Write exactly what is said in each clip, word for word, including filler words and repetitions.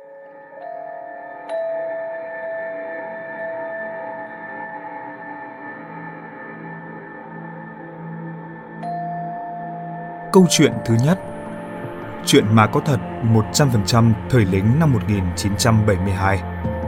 Câu chuyện thứ nhất. Chuyện mà có thật một trăm phần trăm thời lính năm một nghìn chín trăm bảy mươi hai.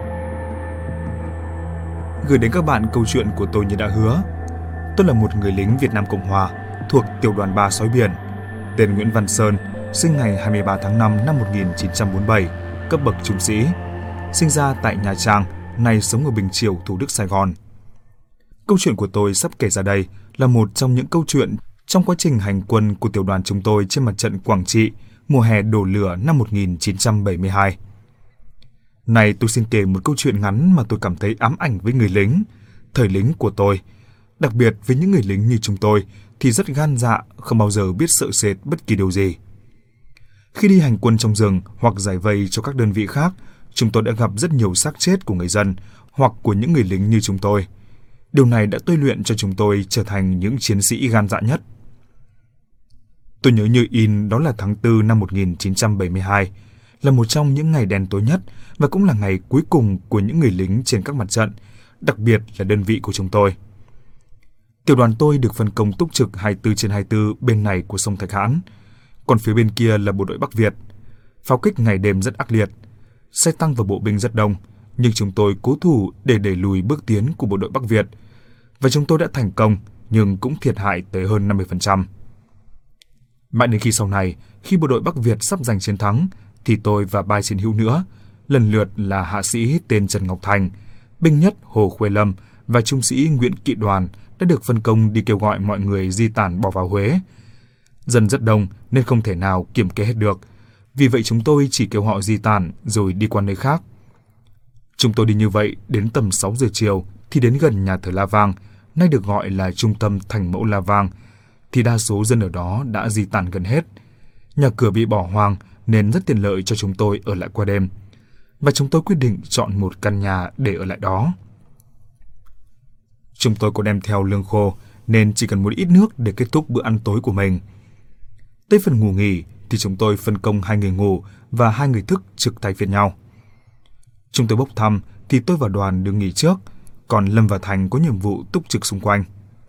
Gửi đến các bạn câu chuyện của tôi như đã hứa. Tôi là một người lính Việt Nam Cộng Hòa thuộc tiểu đoàn ba Sói Biển, tên Nguyễn Văn Sơn, sinh ngày hai mươi ba tháng năm năm một nghìn chín trăm bốn mươi bảy, cấp bậc trung sĩ, sinh ra tại Nha Trang, nay sống ở Bình Chiểu, Thủ Đức, Sài Gòn. Câu chuyện của tôi sắp kể ra đây là một trong những câu chuyện trong quá trình hành quân của tiểu đoàn chúng tôi trên mặt trận Quảng Trị mùa hè đổ lửa năm một nghìn chín trăm bảy mươi hai. Này tôi xin kể một câu chuyện ngắn mà tôi cảm thấy ám ảnh với người lính, thời lính của tôi. Đặc biệt với những người lính như chúng tôi thì rất gan dạ, không bao giờ biết sợ sệt bất kỳ điều gì. Khi đi hành quân trong rừng hoặc giải vây cho các đơn vị khác, chúng tôi đã gặp rất nhiều xác chết của người dân hoặc của những người lính như chúng tôi. Điều này đã tôi luyện cho chúng tôi trở thành những chiến sĩ gan dạ nhất. Tôi nhớ như in đó là tháng tư năm một nghìn chín trăm bảy mươi hai, là một trong những ngày đen tối nhất và cũng là ngày cuối cùng của những người lính trên các mặt trận, đặc biệt là đơn vị của chúng tôi. Tiểu đoàn tôi được phân công túc trực hai mươi tư trên hai mươi tư bên này của sông Thạch Hãn, còn phía bên kia là bộ đội Bắc Việt. Pháo kích ngày đêm rất ác liệt, xe tăng và bộ binh rất đông, nhưng chúng tôi cố thủ để đẩy lùi bước tiến của bộ đội Bắc Việt, và chúng tôi đã thành công nhưng cũng thiệt hại tới hơn năm mươi phần trăm. Mãi đến khi sau này, khi bộ đội Bắc Việt sắp giành chiến thắng, thì tôi và ba chiến hữu nữa, lần lượt là hạ sĩ tên Trần Ngọc Thành, binh nhất Hồ Khuê Lâm và trung sĩ Nguyễn Kỵ Đoàn đã được phân công đi kêu gọi mọi người di tản bỏ vào Huế. Dân rất đông nên không thể nào kiểm kê hết được, vì vậy chúng tôi chỉ kêu họ di tản rồi đi qua nơi khác. Chúng tôi đi như vậy đến tầm sáu giờ chiều thì đến gần nhà thờ La Vang, nay được gọi là trung tâm Thành Mẫu La Vang, thì đa số dân ở đó đã di tản gần hết. Nhà cửa bị bỏ hoang nên rất tiện lợi cho chúng tôi ở lại qua đêm, và chúng tôi quyết định chọn một căn nhà để ở lại đó. Chúng tôi có đem theo lương khô nên chỉ cần một ít nước để kết thúc bữa ăn tối của mình. Tới phần ngủ nghỉ thì chúng tôi phân công hai người ngủ và hai người thức trực thay phiên nhau. Chúng tôi bốc thăm thì tôi và Đoàn được nghỉ trước, còn Lâm và Thành có nhiệm vụ túc trực xung quanh.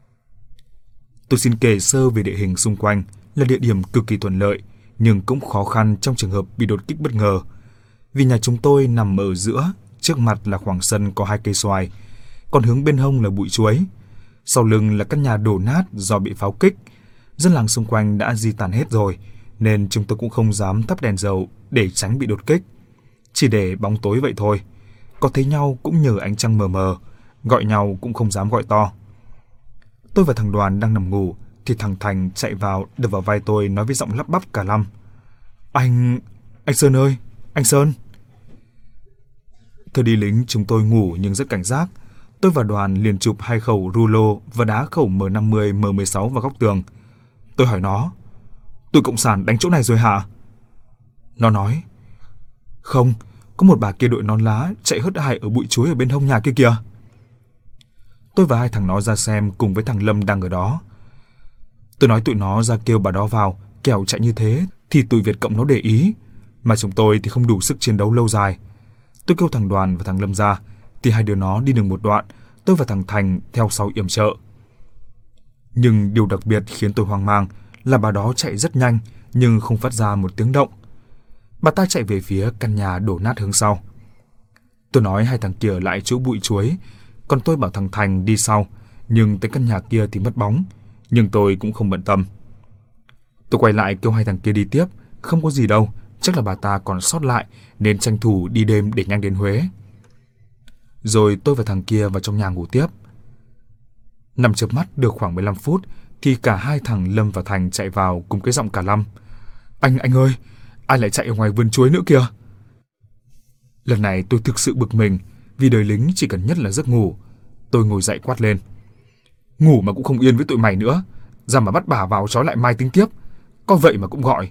Tôi xin kể sơ về địa hình xung quanh là địa điểm cực kỳ thuận lợi, nhưng cũng khó khăn trong trường hợp bị đột kích bất ngờ. Vì nhà chúng tôi nằm ở giữa, trước mặt là khoảng sân có hai cây xoài, còn hướng bên hông là bụi chuối. Sau lưng là căn nhà đổ nát do bị pháo kích. Dân làng xung quanh đã di tản hết rồi, nên chúng tôi cũng không dám thắp đèn dầu để tránh bị đột kích. Chỉ để bóng tối vậy thôi. Có thấy nhau cũng nhờ ánh trăng mờ mờ, gọi nhau cũng không dám gọi to. Tôi và thằng Đoàn đang nằm ngủ thì thằng Thành chạy vào đập vào vai tôi nói với giọng lắp bắp cả lăm: Anh... anh Sơn ơi! Anh Sơn! Thời đi lính chúng tôi ngủ nhưng rất cảnh giác. Tôi và Đoàn liền chụp hai khẩu rulo và đá khẩu M năm mươi, M mười sáu vào góc tường. Tôi hỏi nó: Tụi cộng sản đánh chỗ này rồi hả? Nó nói: Không, có một bà kia đội nón lá chạy hớt hải ở bụi chuối ở bên hông nhà kia kìa. Tôi và hai thằng nó ra xem cùng với thằng Lâm đang ở đó. Tôi nói tụi nó ra kêu bà đó vào, kẻo chạy như thế thì tụi Việt Cộng nó để ý, mà chúng tôi thì không đủ sức chiến đấu lâu dài. Tôi kêu thằng Đoàn và thằng Lâm ra, thì hai đứa nó đi được một đoạn, tôi và thằng Thành theo sau yểm trợ. Nhưng điều đặc biệt khiến tôi hoang mang là bà đó chạy rất nhanh nhưng không phát ra một tiếng động. Bà ta chạy về phía căn nhà đổ nát hướng sau. Tôi nói hai thằng kia lại chỗ bụi chuối, còn tôi bảo thằng Thành đi sau, nhưng tới căn nhà kia thì mất bóng, nhưng tôi cũng không bận tâm. Tôi quay lại kêu hai thằng kia đi tiếp, không có gì đâu, chắc là bà ta còn sót lại nên tranh thủ đi đêm để nhanh đến Huế. Rồi tôi và thằng kia vào trong nhà ngủ tiếp. Nằm chợp mắt được khoảng mười lăm phút thì cả hai thằng Lâm và Thành chạy vào cùng cái giọng cả lăm: Anh, anh ơi, ai lại chạy ở ngoài vườn chuối nữa kìa? Lần này tôi thực sự bực mình, vì đời lính chỉ cần nhất là giấc ngủ. Tôi ngồi dậy quát lên: Ngủ mà cũng không yên với tụi mày nữa, ra mà bắt bà vào trói lại mai tính tiếp, có vậy mà cũng gọi.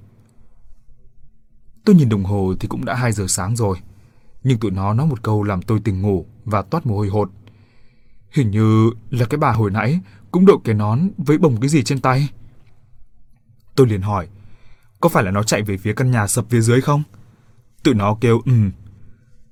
Tôi nhìn đồng hồ thì cũng đã hai giờ sáng rồi, nhưng tụi nó nói một câu làm tôi tỉnh ngủ và toát mồ hôi hột. Hình như là cái bà hồi nãy cũng đội cái nón với bồng cái gì trên tay. Tôi liền hỏi: Có phải là nó chạy về phía căn nhà sập phía dưới không? Tụi nó kêu ừm,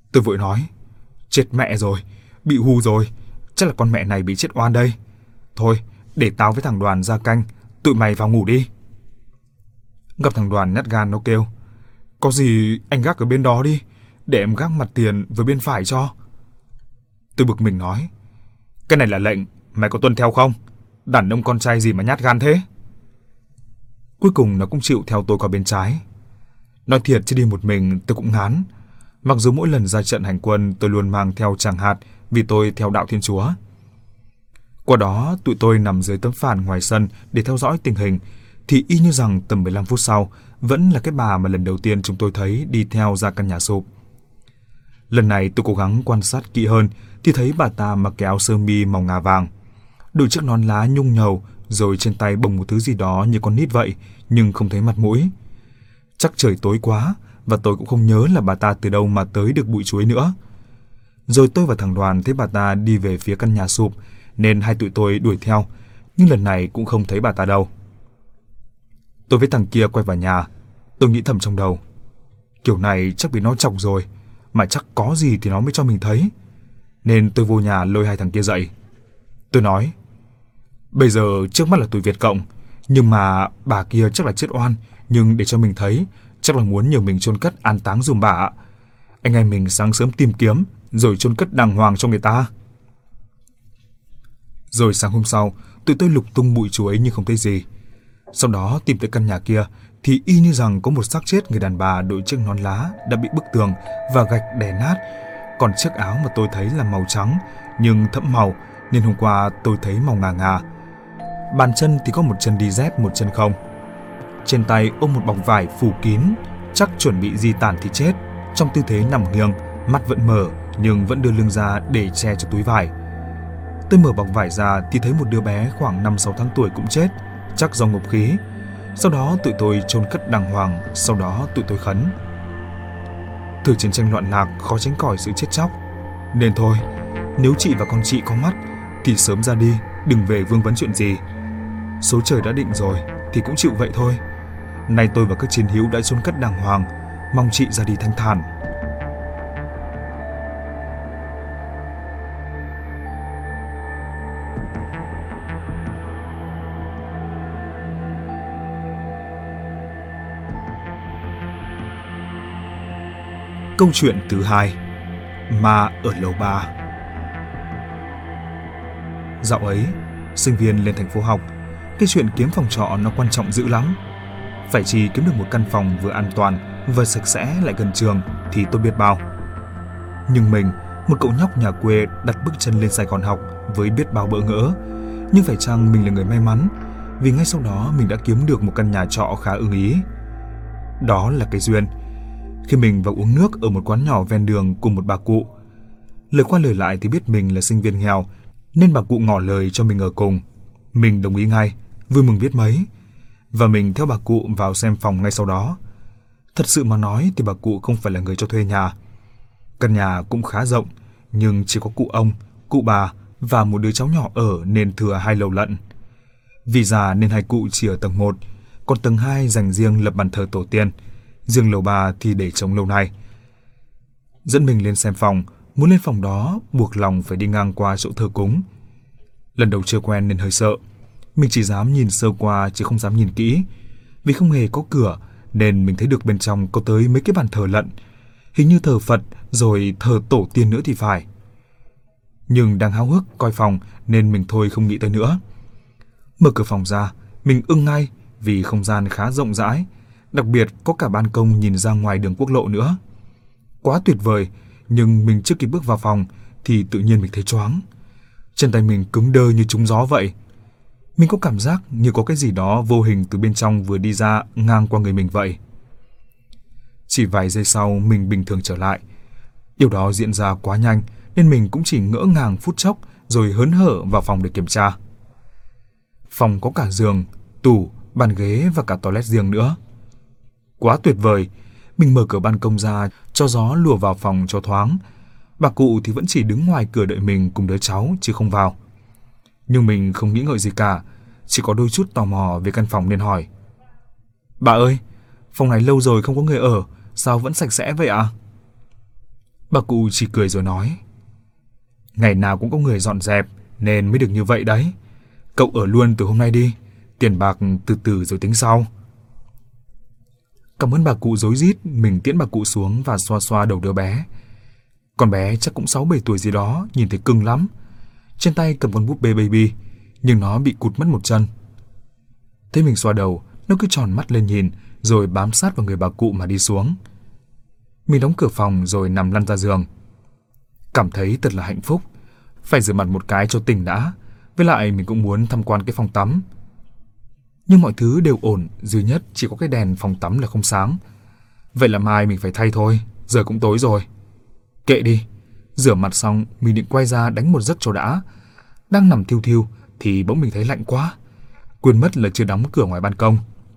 Tôi vội nói, chết mẹ rồi, bị hù rồi, chắc là con mẹ này bị chết oan đây. Thôi, để tao với thằng Đoàn ra canh, tụi mày vào ngủ đi. Gặp thằng Đoàn nhát gan nó kêu, có gì anh gác ở bên đó đi, để em gác mặt tiền với bên phải cho. Tôi bực mình nói, cái này là lệnh, mày có tuân theo không? Đàn ông con trai gì mà nhát gan thế? Cuối cùng nó cũng chịu theo tôi qua bên trái. Nói thiệt chứ đi một mình tôi cũng ngán. Mặc dù mỗi lần ra trận hành quân tôi luôn mang theo tràng hạt vì tôi theo đạo Thiên Chúa. Qua đó tụi tôi nằm dưới tấm phản ngoài sân để theo dõi tình hình, thì y như rằng tầm mười lăm phút sau vẫn là cái bà mà lần đầu tiên chúng tôi thấy đi theo ra căn nhà sụp. Lần này tôi cố gắng quan sát kỹ hơn thì thấy bà ta mặc cái áo sơ mi màu ngà vàng, đội chiếc nón lá nhung nhầu, rồi trên tay bồng một thứ gì đó như con nít vậy, nhưng không thấy mặt mũi. Chắc trời tối quá và tôi cũng không nhớ là bà ta từ đâu mà tới được bụi chuối nữa. Rồi tôi và thằng Đoàn thấy bà ta đi về phía căn nhà sụp, nên hai tụi tôi đuổi theo, nhưng lần này cũng không thấy bà ta đâu. Tôi với thằng kia quay vào nhà, tôi nghĩ thầm trong đầu, kiểu này chắc bị nó chọc rồi, mà chắc có gì thì nó mới cho mình thấy. Nên tôi vô nhà lôi hai thằng kia dậy. Tôi nói, bây giờ trước mắt là tụi Việt Cộng, nhưng mà bà kia chắc là chết oan, nhưng để cho mình thấy, chắc là muốn nhờ mình chôn cất an táng giùm bà. Anh em mình sáng sớm tìm kiếm, rồi chôn cất đàng hoàng cho người ta. Rồi sáng hôm sau, tụi tôi lục tung bụi chuối nhưng không thấy gì. Sau đó tìm tới căn nhà kia, thì y như rằng có một xác chết người đàn bà đội chiếc nón lá đã bị bức tường và gạch đè nát. Còn chiếc áo mà tôi thấy là màu trắng, nhưng thẫm màu, nên hôm qua tôi thấy màu ngà ngà. Bàn chân thì có một chân đi dép, một chân không. Trên tay ôm một bọc vải phủ kín, chắc chuẩn bị di tản thì chết, trong tư thế nằm nghiêng, mắt vẫn mở nhưng vẫn đưa lưng ra để che cho túi vải. Tôi mở bọc vải ra thì thấy một đứa bé khoảng năm sáu tháng tuổi cũng chết, chắc do ngộp khí. Sau đó tụi tôi chôn cất đàng hoàng, sau đó tụi tôi khấn. Thời chiến tranh loạn lạc khó tránh khỏi sự chết chóc, nên thôi, nếu chị và con chị có mắt thì sớm ra đi, đừng về vương vấn chuyện gì. Số trời đã định rồi thì cũng chịu vậy thôi. Nay tôi và các chiến hữu đã chôn cất đàng hoàng, mong chị ra đi thanh thản. Câu chuyện thứ hai, ma ở lầu ba. Dạo ấy, sinh viên lên thành phố học, cái chuyện kiếm phòng trọ nó quan trọng dữ lắm. Phải chỉ kiếm được một căn phòng vừa an toàn, vừa sạch sẽ lại gần trường thì tôi biết bao. Nhưng mình, một cậu nhóc nhà quê đặt bước chân lên Sài Gòn học với biết bao bỡ ngỡ. Nhưng phải chăng mình là người may mắn, vì ngay sau đó mình đã kiếm được một căn nhà trọ khá ưng ý. Đó là cái duyên. Khi mình vào uống nước ở một quán nhỏ ven đường cùng một bà cụ, lời qua lời lại thì biết mình là sinh viên nghèo, nên bà cụ ngỏ lời cho mình ở cùng. Mình đồng ý ngay, vui mừng biết mấy. Và mình theo bà cụ vào xem phòng ngay sau đó. Thật sự mà nói thì bà cụ không phải là người cho thuê nhà. Căn nhà cũng khá rộng, nhưng chỉ có cụ ông, cụ bà và một đứa cháu nhỏ ở nên thừa hai lầu lận. Vì già nên hai cụ chỉ ở tầng một, còn tầng hai dành riêng lập bàn thờ tổ tiên. Riêng lầu ba thì để trống lâu nay. Dẫn mình lên xem phòng, muốn lên phòng đó buộc lòng phải đi ngang qua chỗ thờ cúng. Lần đầu chưa quen nên hơi sợ. Mình chỉ dám nhìn sơ qua chứ không dám nhìn kỹ. Vì không hề có cửa nên mình thấy được bên trong có tới mấy cái bàn thờ lận. Hình như thờ Phật rồi thờ tổ tiên nữa thì phải. Nhưng đang háo hức coi phòng nên mình thôi không nghĩ tới nữa. Mở cửa phòng ra, mình ưng ngay vì không gian khá rộng rãi. Đặc biệt có cả ban công nhìn ra ngoài đường quốc lộ nữa. Quá tuyệt vời, nhưng mình chưa kịp bước vào phòng thì tự nhiên mình thấy choáng. Chân tay mình cứng đơ như trúng gió vậy. Mình có cảm giác như có cái gì đó vô hình từ bên trong vừa đi ra ngang qua người mình vậy. Chỉ vài giây sau mình bình thường trở lại. Điều đó diễn ra quá nhanh nên mình cũng chỉ ngỡ ngàng phút chốc rồi hớn hở vào phòng để kiểm tra. Phòng có cả giường, tủ, bàn ghế và cả toilet riêng nữa. Quá tuyệt vời, mình mở cửa ban công ra cho gió lùa vào phòng cho thoáng. Bà cụ thì vẫn chỉ đứng ngoài cửa đợi mình cùng đứa cháu chứ không vào. Nhưng mình không nghĩ ngợi gì cả, chỉ có đôi chút tò mò về căn phòng nên hỏi. Bà ơi, phòng này lâu rồi không có người ở, sao vẫn sạch sẽ vậy ạ? Bà cụ chỉ cười rồi nói: Ngày nào cũng có người dọn dẹp nên mới được như vậy đấy. Cậu ở luôn từ hôm nay đi, tiền bạc từ từ rồi tính sau. Cảm ơn bà cụ rối rít, mình tiễn bà cụ xuống và xoa xoa đầu đứa bé. Con bé chắc cũng sáu bảy tuổi gì đó, nhìn thấy cưng lắm. Trên tay cầm con búp bê baby, nhưng nó bị cụt mất một chân. Thấy mình xoa đầu, nó cứ tròn mắt lên nhìn, rồi bám sát vào người bà cụ mà đi xuống. Mình đóng cửa phòng rồi nằm lăn ra giường. Cảm thấy thật là hạnh phúc. Phải rửa mặt một cái cho tỉnh đã. Với lại mình cũng muốn tham quan cái phòng tắm. Nhưng mọi thứ đều ổn, duy nhất chỉ có cái đèn phòng tắm là không sáng. Vậy là mai mình phải thay thôi, giờ cũng tối rồi. Kệ đi. Rửa mặt xong mình định quay ra đánh một giấc cho đã. Đang nằm thiu thiu thì bỗng mình thấy lạnh quá, quên mất là chưa đóng cửa ngoài ban công.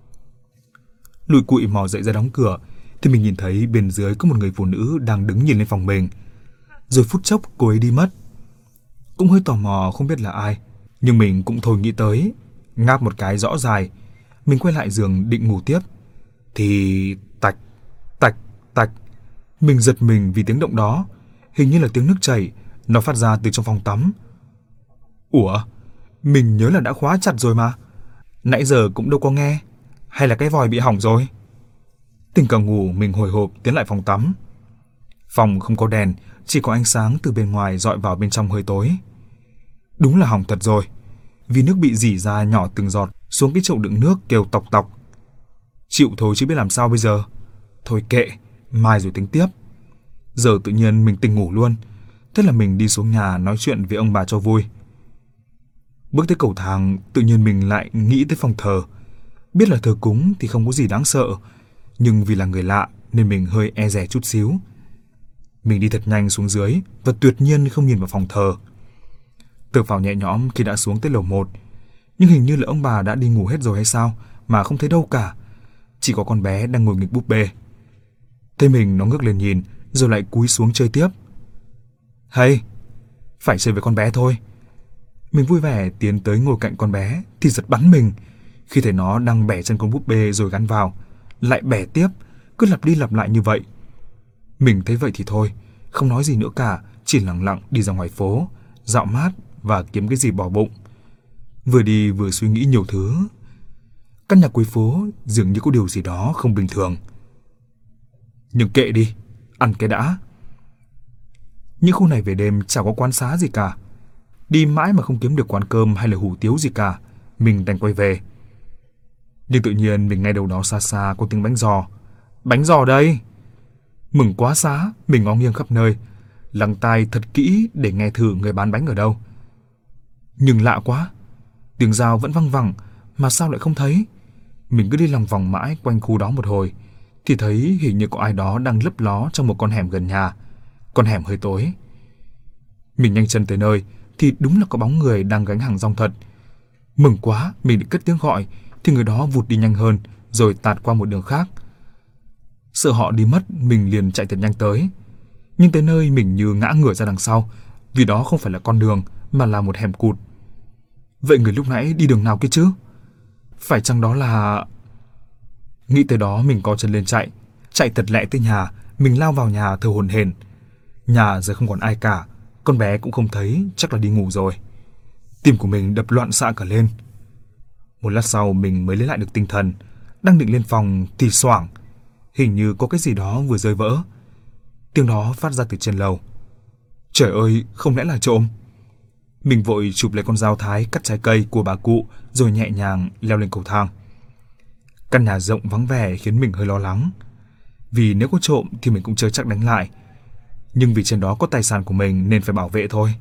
Lùi cụi mò dậy ra đóng cửa thì mình nhìn thấy bên dưới có một người phụ nữ đang đứng nhìn lên phòng mình. Rồi phút chốc cô ấy đi mất. Cũng hơi tò mò không biết là ai, nhưng mình cũng thôi nghĩ tới. Ngáp một cái rõ dài, mình quay lại giường định ngủ tiếp thì tạch, tạch, tạch. Mình giật mình vì tiếng động đó, hình như là tiếng nước chảy, nó phát ra từ trong phòng tắm. Ủa, mình nhớ là đã khóa chặt rồi mà, nãy giờ cũng đâu có nghe. Hay là cái vòi bị hỏng rồi? Tỉnh cả ngủ, mình hồi hộp tiến lại phòng tắm. Phòng không có đèn, chỉ có ánh sáng từ bên ngoài dọi vào bên trong hơi tối. Đúng là hỏng thật rồi, vì nước bị rỉ ra nhỏ từng giọt xuống cái chậu đựng nước kêu tọc tọc. Chịu thôi chứ biết làm sao bây giờ. Thôi kệ, mai rồi tính tiếp. Giờ tự nhiên mình tỉnh ngủ luôn. Thế là mình đi xuống nhà nói chuyện với ông bà cho vui. Bước tới cầu thang, tự nhiên mình lại nghĩ tới phòng thờ. Biết là thờ cúng thì không có gì đáng sợ, nhưng vì là người lạ nên mình hơi e dè chút xíu. Mình đi thật nhanh xuống dưới và tuyệt nhiên không nhìn vào phòng thờ. Thở phào nhẹ nhõm khi đã xuống tới lầu một, nhưng hình như là ông bà đã đi ngủ hết rồi hay sao mà không thấy đâu cả. Chỉ có con bé đang ngồi nghịch búp bê. Thấy mình nó ngước lên nhìn rồi lại cúi xuống chơi tiếp. Hay, phải chơi với con bé thôi. Mình vui vẻ tiến tới ngồi cạnh con bé thì giật bắn mình khi thấy nó đang bẻ chân con búp bê rồi gắn vào, lại bẻ tiếp, cứ lặp đi lặp lại như vậy. Mình thấy vậy thì thôi, không nói gì nữa cả, chỉ lặng lặng đi ra ngoài phố, dạo mát và kiếm cái gì bỏ bụng. Vừa đi vừa suy nghĩ nhiều thứ. Căn nhà cuối phố dường như có điều gì đó không bình thường. Nhưng kệ đi, ăn cái đã. Những khu này về đêm chẳng có quán xá gì cả. Đi mãi mà không kiếm được quán cơm hay là hủ tiếu gì cả, mình đành quay về. Nhưng tự nhiên mình nghe đâu đó xa xa có tiếng bánh giò. Bánh giò đây! Mừng quá xá, mình ngó nghiêng khắp nơi, lắng tai thật kỹ để nghe thử người bán bánh ở đâu. Nhưng lạ quá, tiếng dao vẫn văng vẳng mà sao lại không thấy. Mình cứ đi lòng vòng mãi quanh khu đó một hồi thì thấy hình như có ai đó đang lấp ló trong một con hẻm gần nhà. Con hẻm hơi tối. Mình nhanh chân tới nơi thì đúng là có bóng người đang gánh hàng rong thật. Mừng quá, mình định cất tiếng gọi thì người đó vụt đi nhanh hơn rồi tạt qua một đường khác. Sợ họ đi mất, mình liền chạy thật nhanh tới. Nhưng tới nơi mình như ngã ngửa ra đằng sau, vì đó không phải là con đường mà là một hẻm cụt. Vậy người lúc nãy đi đường nào kia chứ? Phải chăng đó là... Nghĩ tới đó mình co chân lên chạy. Chạy thật lẹ tới nhà, mình lao vào nhà thở hổn hển. Nhà giờ không còn ai cả, con bé cũng không thấy, chắc là đi ngủ rồi. Tim của mình đập loạn xạ cả lên. Một lát sau mình mới lấy lại được tinh thần. Đang định lên phòng thì xoảng, hình như có cái gì đó vừa rơi vỡ. Tiếng đó phát ra từ trên lầu. Trời ơi, không lẽ là trộm? Mình vội chụp lấy con dao thái cắt trái cây của bà cụ rồi nhẹ nhàng leo lên cầu thang. Căn nhà rộng vắng vẻ khiến mình hơi lo lắng, vì nếu có trộm thì mình cũng chưa chắc đánh lại. Nhưng vì trên đó có tài sản của mình nên phải bảo vệ thôi.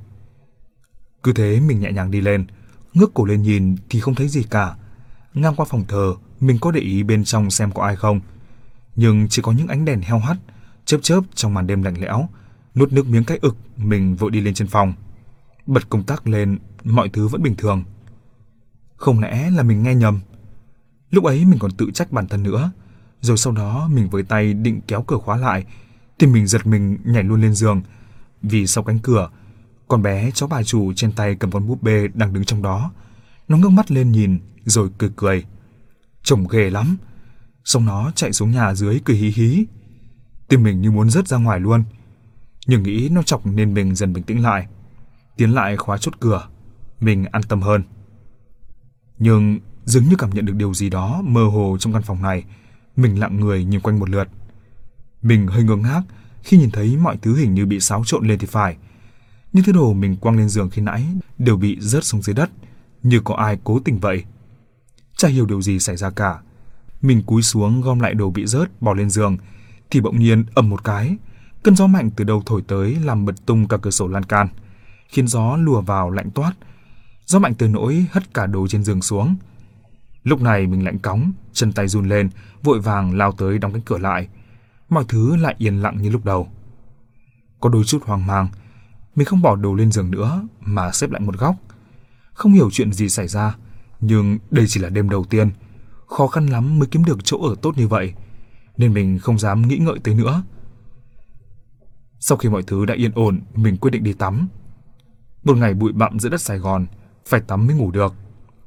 Cứ thế mình nhẹ nhàng đi lên, ngước cổ lên nhìn thì không thấy gì cả. Ngang qua phòng thờ, mình có để ý bên trong xem có ai không, nhưng chỉ có những ánh đèn heo hắt chớp chớp trong màn đêm lạnh lẽo. Nuốt nước miếng cái ực, mình vội đi lên trên phòng. Bật công tắc lên, mọi thứ vẫn bình thường. Không lẽ là mình nghe nhầm? Lúc ấy mình còn tự trách bản thân nữa. Rồi sau đó mình với tay định kéo cửa khóa lại thì mình giật mình nhảy luôn lên giường, vì sau cánh cửa, con bé cháu bà chủ trên tay cầm con búp bê đang đứng trong đó. Nó ngước mắt lên nhìn rồi cười cười. Trông ghê lắm. Xong nó chạy xuống nhà dưới cười hí hí. Tim mình như muốn rớt ra ngoài luôn. Nhưng nghĩ nó chọc nên mình dần bình tĩnh lại, tiến lại khóa chốt cửa. Mình an tâm hơn. Nhưng dường như cảm nhận được điều gì đó mơ hồ trong căn phòng này, mình lặng người nhìn quanh một lượt. Mình hơi ngơ ngác khi nhìn thấy mọi thứ hình như bị xáo trộn lên thì phải. Những thứ đồ mình quăng lên giường khi nãy đều bị rớt xuống dưới đất, như có ai cố tình vậy. Chả hiểu điều gì xảy ra cả. Mình cúi xuống gom lại đồ bị rớt bỏ lên giường, thì bỗng nhiên ầm một cái, cơn gió mạnh từ đâu thổi tới làm bật tung cả cửa sổ lan can, khiến gió lùa vào lạnh toát. Gió mạnh tới nỗi hất cả đồ trên giường xuống. Lúc này mình lạnh cóng, chân tay run lên, vội vàng lao tới đóng cánh cửa lại. Mọi thứ lại yên lặng như lúc đầu. Có đôi chút hoang mang, mình không bỏ đồ lên giường nữa mà xếp lại một góc. Không hiểu chuyện gì xảy ra, nhưng đây chỉ là đêm đầu tiên, khó khăn lắm mới kiếm được chỗ ở tốt như vậy, nên mình không dám nghĩ ngợi tới nữa. Sau khi mọi thứ đã yên ổn, mình quyết định đi tắm. Một ngày bụi bặm giữa đất Sài Gòn, phải tắm mới ngủ được.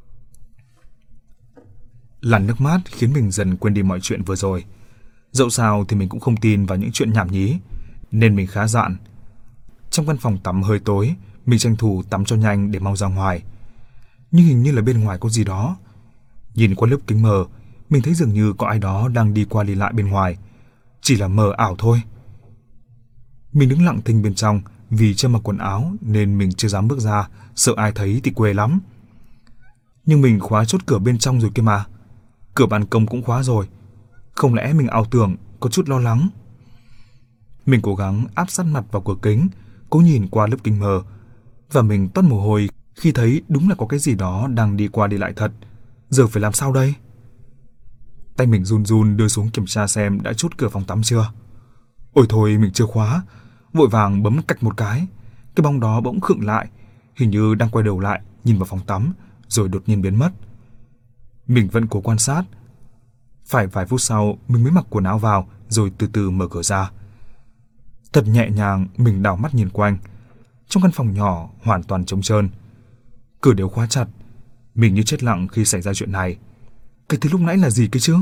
Làn nước mát khiến mình dần quên đi mọi chuyện vừa rồi. Dẫu sao thì mình cũng không tin vào những chuyện nhảm nhí, nên mình khá dạn. Trong căn phòng tắm hơi tối, mình tranh thủ tắm cho nhanh để mau ra ngoài. Nhưng hình như là bên ngoài có gì đó. Nhìn qua lớp kính mờ, mình thấy dường như có ai đó đang đi qua đi lại bên ngoài. Chỉ là mờ ảo thôi. Mình đứng lặng thinh bên trong, vì chưa mặc quần áo nên mình chưa dám bước ra, sợ ai thấy thì quê lắm. Nhưng mình khóa chốt cửa bên trong rồi kia mà. Cửa ban công cũng khóa rồi. Không lẽ mình ảo tưởng, có chút lo lắng. Mình cố gắng áp sát mặt vào cửa kính, cố nhìn qua lớp kính mờ, và mình toát mồ hôi khi thấy đúng là có cái gì đó đang đi qua đi lại thật. Giờ phải làm sao đây? Tay mình run run đưa xuống kiểm tra xem đã chốt cửa phòng tắm chưa. Ôi thôi, mình chưa khóa. Vội vàng bấm cạch một cái, cái bóng đó bỗng khựng lại, hình như đang quay đầu lại nhìn vào phòng tắm, rồi đột nhiên biến mất. Mình vẫn cố quan sát. Phải vài phút sau mình mới mặc quần áo vào, rồi từ từ mở cửa ra. Thật nhẹ nhàng, mình đảo mắt nhìn quanh. Trong căn phòng nhỏ hoàn toàn trống trơn, cửa đều khóa chặt. Mình như chết lặng khi xảy ra chuyện này. Cái thứ lúc nãy là gì cơ chứ?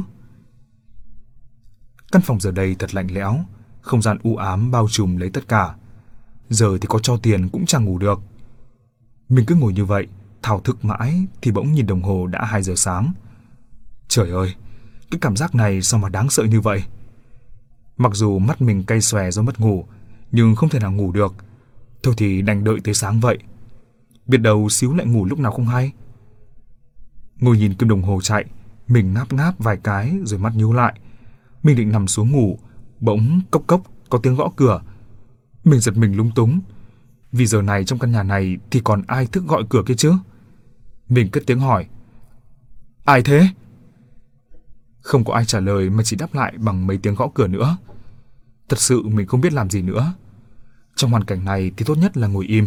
Căn phòng giờ đây thật lạnh lẽo, không gian u ám bao trùm lấy tất cả. Giờ thì có cho tiền cũng chẳng ngủ được. Mình cứ ngồi như vậy, thao thức mãi thì bỗng nhìn đồng hồ đã hai giờ sáng. Trời ơi, cái cảm giác này sao mà đáng sợ như vậy? Mặc dù mắt mình cay xòe do mất ngủ, nhưng không thể nào ngủ được. Thôi thì đành đợi tới sáng vậy. Biết đâu xíu lại ngủ lúc nào không hay. Ngồi nhìn kim đồng hồ chạy, mình ngáp ngáp vài cái rồi mắt nhíu lại. Mình định nằm xuống ngủ, bỗng cốc cốc có tiếng gõ cửa. Mình giật mình lúng túng, vì giờ này trong căn nhà này thì còn ai thức gọi cửa kia chứ? Mình cất tiếng hỏi: Ai thế? Không có ai trả lời mà chỉ đáp lại bằng mấy tiếng gõ cửa nữa. Thật sự mình không biết làm gì nữa. Trong hoàn cảnh này thì tốt nhất là ngồi im.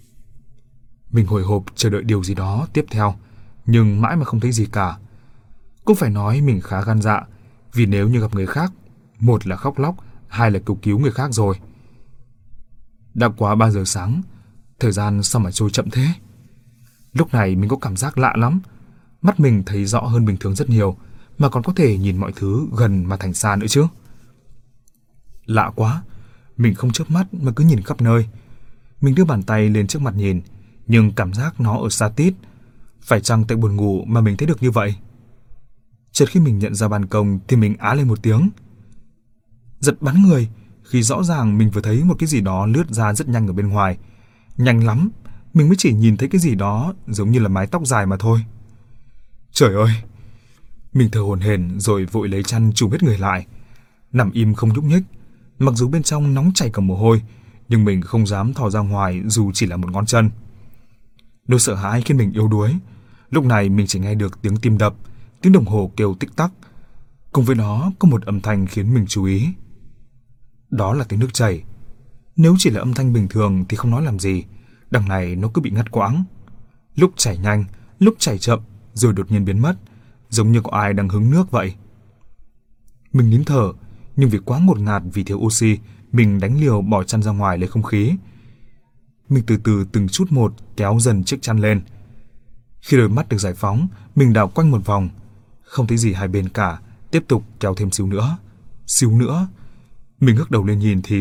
Mình hồi hộp chờ đợi điều gì đó tiếp theo, nhưng mãi mà không thấy gì cả. Cũng phải nói mình khá gan dạ, vì nếu như gặp người khác, một là khóc lóc, hai là cầu cứu người khác rồi. Đã quá ba giờ sáng, thời gian sao mà trôi chậm thế? Lúc này mình có cảm giác lạ lắm. Mắt mình thấy rõ hơn bình thường rất nhiều, mà còn có thể nhìn mọi thứ gần mà thành xa nữa chứ. Lạ quá, mình không chớp mắt mà cứ nhìn khắp nơi. Mình đưa bàn tay lên trước mặt nhìn, nhưng cảm giác nó ở xa tít. Phải chăng tại buồn ngủ mà mình thấy được như vậy? Chợt khi mình nhận ra ban công thì mình á lên một tiếng. Giật bắn người khi rõ ràng mình vừa thấy một cái gì đó lướt ra rất nhanh ở bên ngoài. Nhanh lắm, mình mới chỉ nhìn thấy cái gì đó giống như là mái tóc dài mà thôi. Trời ơi! Mình thở hổn hển rồi vội lấy chăn trùm hết người lại. Nằm im không nhúc nhích. Mặc dù bên trong nóng chảy cả mồ hôi, nhưng mình không dám thò ra ngoài dù chỉ là một ngón chân. Nỗi sợ hãi khiến mình yếu đuối. Lúc này mình chỉ nghe được tiếng tim đập, tiếng đồng hồ kêu tích tắc. Cùng với đó có một âm thanh khiến mình chú ý. Đó là tiếng nước chảy. Nếu chỉ là âm thanh bình thường thì không nói làm gì, đằng này nó cứ bị ngắt quãng. Lúc chảy nhanh, lúc chảy chậm, rồi đột nhiên biến mất, giống như có ai đang hứng nước vậy. Mình nín thở, nhưng vì quá ngột ngạt vì thiếu oxy, mình đánh liều bỏ chăn ra ngoài lấy không khí. Mình từ từ từng chút một kéo dần chiếc chăn lên. Khi đôi mắt được giải phóng, mình đảo quanh một vòng, không thấy gì hai bên cả, tiếp tục kéo thêm xíu nữa, xíu nữa. Mình ngước đầu lên nhìn thì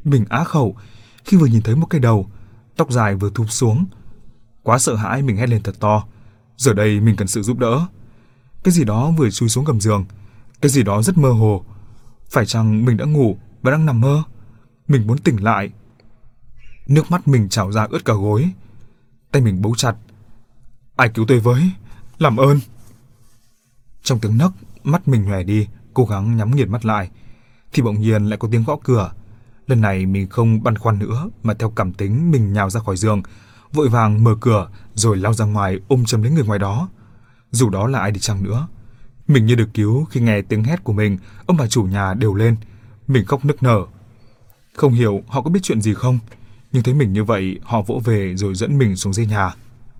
Mình á khẩu khi vừa nhìn thấy một cái đầu, tóc dài vừa thụp xuống. Quá sợ hãi mình hét lên thật to. Giờ đây mình cần sự giúp đỡ. Cái gì đó vừa chui xuống gầm giường. Cái gì đó rất mơ hồ. Phải chăng mình đã ngủ và đang nằm mơ? Mình muốn tỉnh lại. Nước mắt mình trào ra ướt cả gối. Tay mình bấu chặt. Ai cứu tôi với, làm ơn. Trong tiếng nấc, mắt mình nhòe đi, cố gắng nhắm nghiền mắt lại. Thì bỗng nhiên lại có tiếng gõ cửa. Lần này mình không băn khoăn nữa, mà theo cảm tính mình nhào ra khỏi giường, vội vàng mở cửa rồi lao ra ngoài ôm chầm lấy người ngoài đó. Dù đó là ai đi chăng nữa, mình như được cứu khi nghe tiếng hét của mình. Ông bà chủ nhà đều lên. Mình khóc nức nở. Không hiểu họ có biết chuyện gì không, nhưng thấy mình như vậy, họ vỗ về rồi dẫn mình xuống dưới nhà.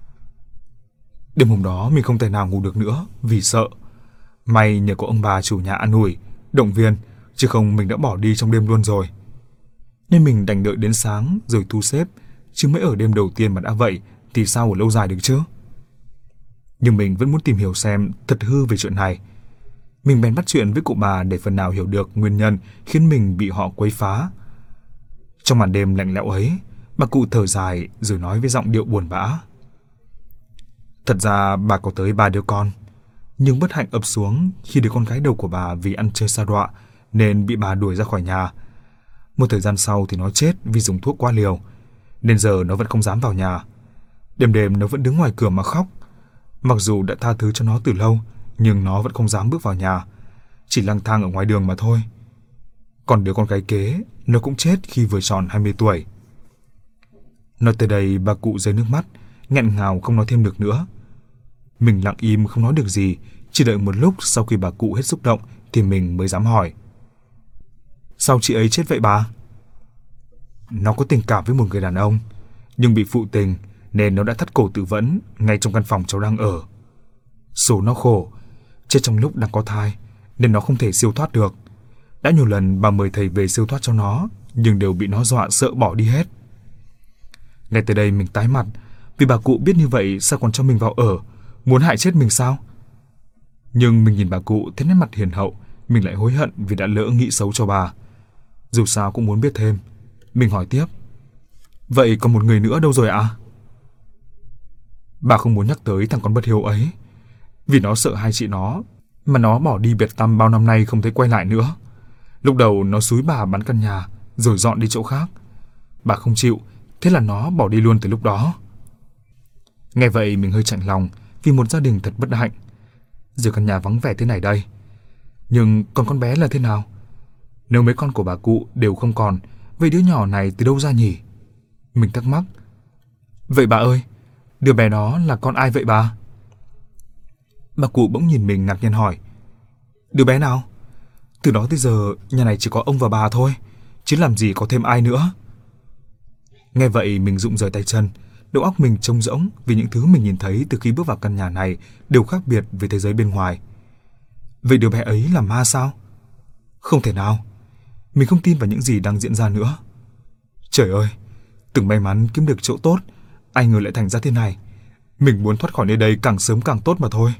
Đêm hôm đó mình không thể nào ngủ được nữa vì sợ. May nhờ có ông bà chủ nhà an ủi, động viên, chứ không mình đã bỏ đi trong đêm luôn rồi. Nên mình đành đợi đến sáng rồi thu xếp, chứ mới ở đêm đầu tiên mà đã vậy thì sao ở lâu dài được chứ. Nhưng mình vẫn muốn tìm hiểu xem thật hư về chuyện này. Mình bèn bắt chuyện với cụ bà để phần nào hiểu được nguyên nhân khiến mình bị họ quấy phá. Trong màn đêm lạnh lẽo ấy, bà cụ thở dài rồi nói với giọng điệu buồn bã. Thật ra bà có tới ba đứa con, nhưng bất hạnh ập xuống khi đứa con gái đầu của bà vì ăn chơi sa đọa nên bị bà đuổi ra khỏi nhà. Một thời gian sau thì nó chết vì dùng thuốc quá liều, nên giờ nó vẫn không dám vào nhà. Đêm đêm nó vẫn đứng ngoài cửa mà khóc. Mặc dù đã tha thứ cho nó từ lâu, nhưng nó vẫn không dám bước vào nhà, chỉ lang thang ở ngoài đường mà thôi. Còn đứa con gái kế, nó cũng chết khi vừa tròn hai mươi tuổi. Nói tới đây bà cụ rơi nước mắt, nghẹn ngào không nói thêm được nữa. Mình lặng im không nói được gì, chỉ đợi một lúc sau khi bà cụ hết xúc động thì mình mới dám hỏi. Sao chị ấy chết vậy bà? Nó có tình cảm với một người đàn ông, nhưng bị phụ tình nên nó đã thắt cổ tự vẫn ngay trong căn phòng cháu đang ở. Số nó khổ, chết trong lúc đang có thai nên nó không thể siêu thoát được. Đã nhiều lần bà mời thầy về siêu thoát cho nó, nhưng đều bị nó dọa sợ bỏ đi hết. Ngay từ đây mình tái mặt, vì bà cụ biết như vậy sao còn cho mình vào ở, muốn hại chết mình sao? Nhưng mình nhìn bà cụ thấy nét mặt hiền hậu, mình lại hối hận vì đã lỡ nghĩ xấu cho bà. Dù sao cũng muốn biết thêm. Mình hỏi tiếp. Vậy còn một người nữa đâu rồi ạ? Bà không muốn nhắc tới thằng con bất hiếu ấy, vì nó sợ hai chị nó, mà nó bỏ đi biệt tăm bao năm nay không thấy quay lại nữa. Lúc đầu nó xúi bà bán căn nhà, rồi dọn đi chỗ khác. Bà không chịu, thế là nó bỏ đi luôn từ lúc đó. Nghe vậy mình hơi chạnh lòng, vì một gia đình thật bất hạnh. Giờ căn nhà vắng vẻ thế này đây. Nhưng còn con bé là thế nào? Nếu mấy con của bà cụ đều không còn, vậy đứa nhỏ này từ đâu ra nhỉ? Mình thắc mắc. Vậy bà ơi, đứa bé đó là con ai vậy bà? Bà cụ bỗng nhìn mình ngạc nhiên hỏi. Đứa bé nào? Từ đó tới giờ nhà này chỉ có ông và bà thôi, chứ làm gì có thêm ai nữa. Nghe vậy mình rụng rời tay chân, đầu óc mình trống rỗng vì những thứ mình nhìn thấy từ khi bước vào căn nhà này đều khác biệt với thế giới bên ngoài. Vậy đứa bé ấy là ma sao? Không thể nào. Mình không tin vào những gì đang diễn ra nữa. Trời ơi, từng may mắn kiếm được chỗ tốt, ai ngờ lại thành ra thế này. Mình muốn thoát khỏi nơi đây càng sớm càng tốt mà thôi.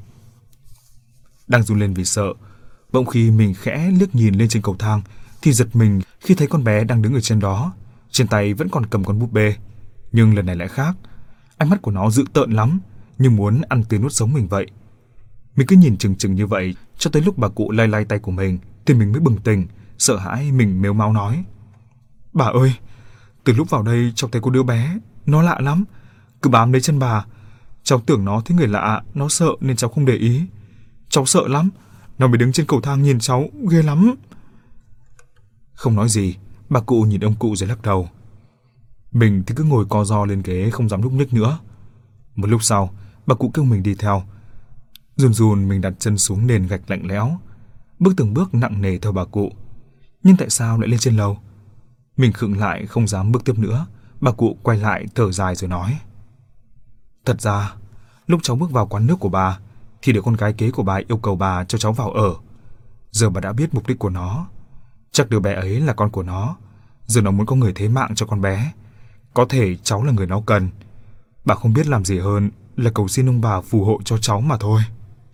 Đang run lên vì sợ, bỗng khi mình khẽ liếc nhìn lên trên cầu thang thì giật mình khi thấy con bé đang đứng ở trên đó, trên tay vẫn còn cầm con búp bê. Nhưng lần này lại khác, ánh mắt của nó dữ tợn lắm, như muốn ăn tươi nuốt sống mình vậy. Mình cứ nhìn chừng chừng như vậy cho tới lúc bà cụ lay lay tay của mình thì mình mới bừng tỉnh, sợ hãi mình mếu máo nói. Bà ơi, từ lúc vào đây cháu thấy có đứa bé, nó lạ lắm, cứ bám lấy chân bà. Cháu tưởng nó thấy người lạ, nó sợ nên cháu không để ý. Cháu sợ lắm, nó mới đứng trên cầu thang nhìn cháu, ghê lắm. Không nói gì, bà cụ nhìn ông cụ rồi lắc đầu. Mình thì cứ ngồi co ro lên ghế không dám nhúc nhích nữa. Một lúc sau, bà cụ kêu mình đi theo. Run run mình đặt chân xuống nền gạch lạnh lẽo, bước từng bước nặng nề theo bà cụ. Nhưng tại sao lại lên trên lầu? Mình khựng lại không dám bước tiếp nữa. Bà cụ quay lại thở dài rồi nói. Thật ra, lúc cháu bước vào quán nước của bà thì đứa con gái kế của bà yêu cầu bà cho cháu vào ở. Giờ bà đã biết mục đích của nó. Chắc đứa bé ấy là con của nó. Giờ nó muốn có người thế mạng cho con bé. Có thể cháu là người nó cần. Bà không biết làm gì hơn là cầu xin ông bà phù hộ cho cháu mà thôi.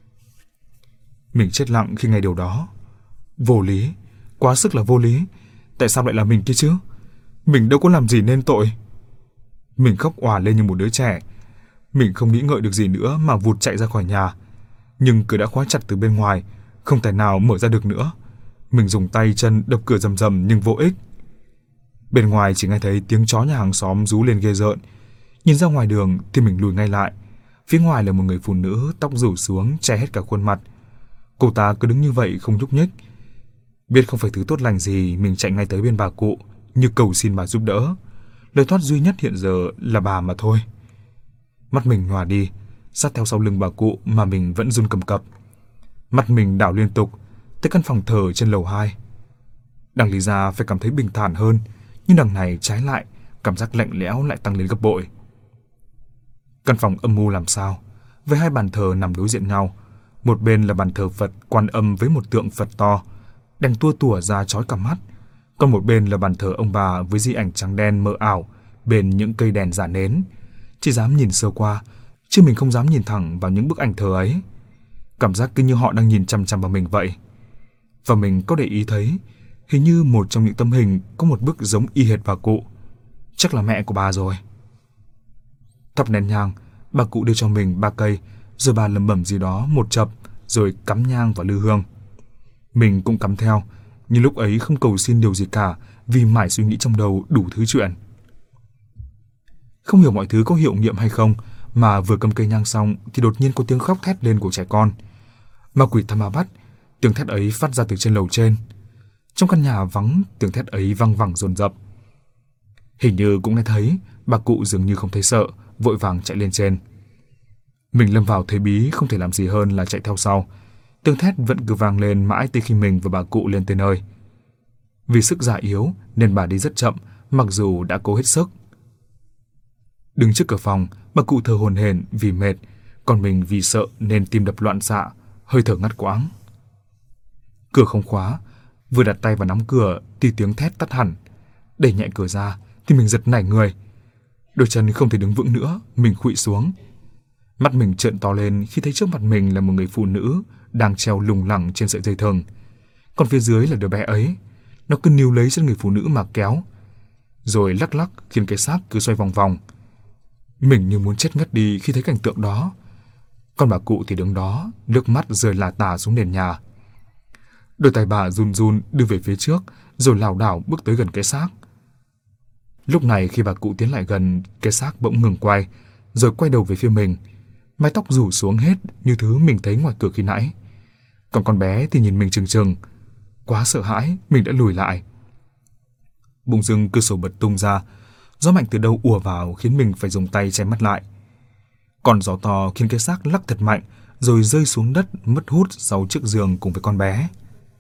Mình chết lặng khi nghe điều đó. Vô lý, quá sức là vô lý. Tại sao lại là mình kia chứ? Mình đâu có làm gì nên tội. Mình khóc òa lên như một đứa trẻ. Mình không nghĩ ngợi được gì nữa mà vụt chạy ra khỏi nhà. Nhưng cửa đã khóa chặt từ bên ngoài, không thể nào mở ra được nữa. Mình dùng tay chân đập cửa rầm rầm nhưng vô ích. Bên ngoài chỉ nghe thấy tiếng chó nhà hàng xóm rú lên ghê rợn. Nhìn ra ngoài đường thì mình lùi ngay lại. Phía ngoài là một người phụ nữ tóc rủ xuống che hết cả khuôn mặt. Cô ta cứ đứng như vậy không nhúc nhích. Biết không phải thứ tốt lành gì, mình chạy ngay tới bên bà cụ như cầu xin bà giúp đỡ. Lời thoát duy nhất hiện giờ là bà mà thôi. Mắt mình nhòa đi, sát theo sau lưng bà cụ mà mình vẫn run cầm cập. Mặt mình đảo liên tục tới căn phòng thờ trên lầu hai. Đằng lý ra phải cảm thấy bình thản hơn, nhưng đằng này trái lại, cảm giác lạnh lẽo lại tăng lên gấp bội. Căn phòng âm u làm sao, với hai bàn thờ nằm đối diện nhau. Một bên là bàn thờ Phật Quan Âm với một tượng Phật to, đèn tua tủa ra chói cả mắt. Còn một bên là bàn thờ ông bà với di ảnh trắng đen mờ ảo bên những cây đèn giả nến. Chỉ dám nhìn sơ qua, chứ mình không dám nhìn thẳng vào những bức ảnh thờ ấy. Cảm giác cứ như họ đang nhìn chằm chằm vào mình vậy. Và mình có để ý thấy, hình như một trong những tấm hình có một bức giống y hệt bà cụ. Chắc là mẹ của bà rồi. Thắp nén nhang, bà cụ đưa cho mình ba cây, rồi bà lẩm bẩm gì đó một chập, rồi cắm nhang vào lư hương. Mình cũng cắm theo, nhưng lúc ấy không cầu xin điều gì cả, vì mãi suy nghĩ trong đầu đủ thứ chuyện. Không hiểu mọi thứ có hiệu nghiệm hay không, mà vừa cầm cây nhang xong thì đột nhiên có tiếng khóc thét lên của trẻ con. Ma quỷ thăm ma bắt, tiếng thét ấy phát ra từ trên lầu trên. Trong căn nhà vắng, tiếng thét ấy văng vẳng dồn dập. Hình như cũng nghe thấy, bà cụ dường như không thấy sợ, vội vàng chạy lên trên. Mình lâm vào thế bí, không thể làm gì hơn là chạy theo sau. Tiếng thét vẫn cứ vang lên mãi tới khi mình và bà cụ lên tới nơi. Vì sức già yếu nên bà đi rất chậm, mặc dù đã cố hết sức. Đứng trước cửa phòng, bà cụ thở hổn hển vì mệt, còn mình vì sợ nên tim đập loạn xạ, hơi thở ngắt quãng. Cửa không khóa, vừa đặt tay vào nắm cửa thì tiếng thét tắt hẳn. Đẩy nhẹ cửa ra thì mình giật nảy người. Đôi chân không thể đứng vững nữa, mình khuỵu xuống. Mắt mình trợn to lên khi thấy trước mặt mình là một người phụ nữ đang treo lủng lẳng trên sợi dây thừng. Còn phía dưới là đứa bé ấy, nó cứ níu lấy chân người phụ nữ mà kéo, rồi lắc lắc khiến cái xác cứ xoay vòng vòng. Mình như muốn chết ngất đi khi thấy cảnh tượng đó. Còn bà cụ thì đứng đó, nước mắt rơi lả tả xuống nền nhà. Đôi tay bà run run đưa về phía trước, rồi lảo đảo bước tới gần cái xác. Lúc này khi bà cụ tiến lại gần, cái xác bỗng ngừng quay, rồi quay đầu về phía mình. Mái tóc rủ xuống hết như thứ mình thấy ngoài cửa khi nãy. Còn con bé thì nhìn mình trừng trừng. Quá sợ hãi, mình đã lùi lại. Bỗng dưng cửa sổ bật tung ra, gió mạnh từ đâu ùa vào khiến mình phải dùng tay che mắt lại. Còn gió to khiến cái xác lắc thật mạnh, rồi rơi xuống đất mất hút sau chiếc giường cùng với con bé.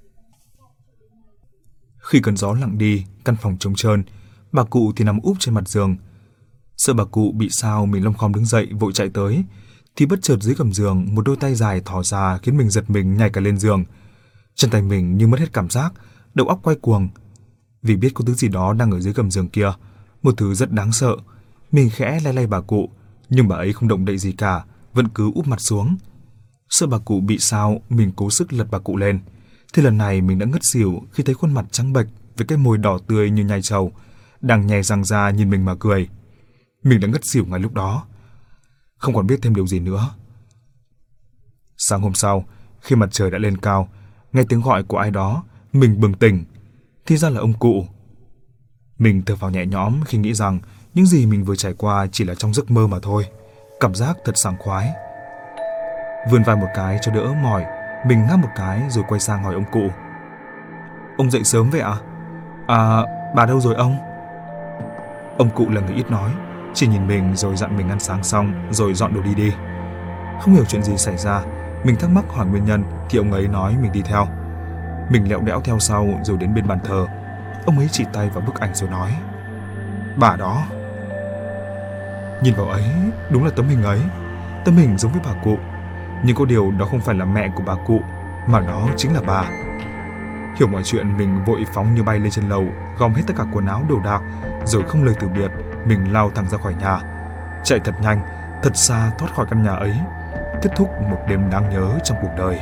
Khi cơn gió lặng đi, căn phòng trống trơn, bà cụ thì nằm úp trên mặt giường. Sợ bà cụ bị sao, mình lom khom đứng dậy vội chạy tới, thì bất chợt dưới gầm giường một đôi tay dài thò ra khiến mình giật mình nhảy cả lên giường. Chân tay mình như mất hết cảm giác, đầu óc quay cuồng. Vì biết có thứ gì đó đang ở dưới gầm giường kia, một thứ rất đáng sợ. Mình khẽ lay lay bà cụ, nhưng bà ấy không động đậy gì cả, vẫn cứ úp mặt xuống. Sợ bà cụ bị sao, mình cố sức lật bà cụ lên. Thì lần này mình đã ngất xỉu khi thấy khuôn mặt trắng bệch với cái môi đỏ tươi như nhai trầu đang nhè răng ra nhìn mình mà cười. Mình đã ngất xỉu ngay lúc đó, không còn biết thêm điều gì nữa. Sáng hôm sau, khi mặt trời đã lên cao, nghe tiếng gọi của ai đó, mình bừng tỉnh. Thì ra là ông cụ. Mình thở phào nhẹ nhõm khi nghĩ rằng những gì mình vừa trải qua chỉ là trong giấc mơ mà thôi. Cảm giác thật sảng khoái. Vươn vai một cái cho đỡ mỏi, mình ngáp một cái rồi quay sang hỏi ông cụ. Ông dậy sớm vậy à? À, bà đâu rồi ông? Ông cụ là người ít nói, chỉ nhìn mình rồi dặn mình ăn sáng xong rồi dọn đồ đi đi. Không hiểu chuyện gì xảy ra, mình thắc mắc hỏi nguyên nhân thì ông ấy nói mình đi theo. Mình lẹo đẽo theo sau rồi đến bên bàn thờ. Ông ấy chỉ tay vào bức ảnh rồi nói: Bà đó. Nhìn vào ấy, đúng là tấm hình ấy. Tấm hình giống với bà cụ, nhưng có điều đó không phải là mẹ của bà cụ, mà đó chính là bà. Hiểu mọi chuyện, mình vội phóng như bay lên trên lầu, gom hết tất cả quần áo đồ đạc, rồi không lời từ biệt, mình lao thẳng ra khỏi nhà, chạy thật nhanh, thật xa thoát khỏi căn nhà ấy, kết thúc một đêm đáng nhớ trong cuộc đời.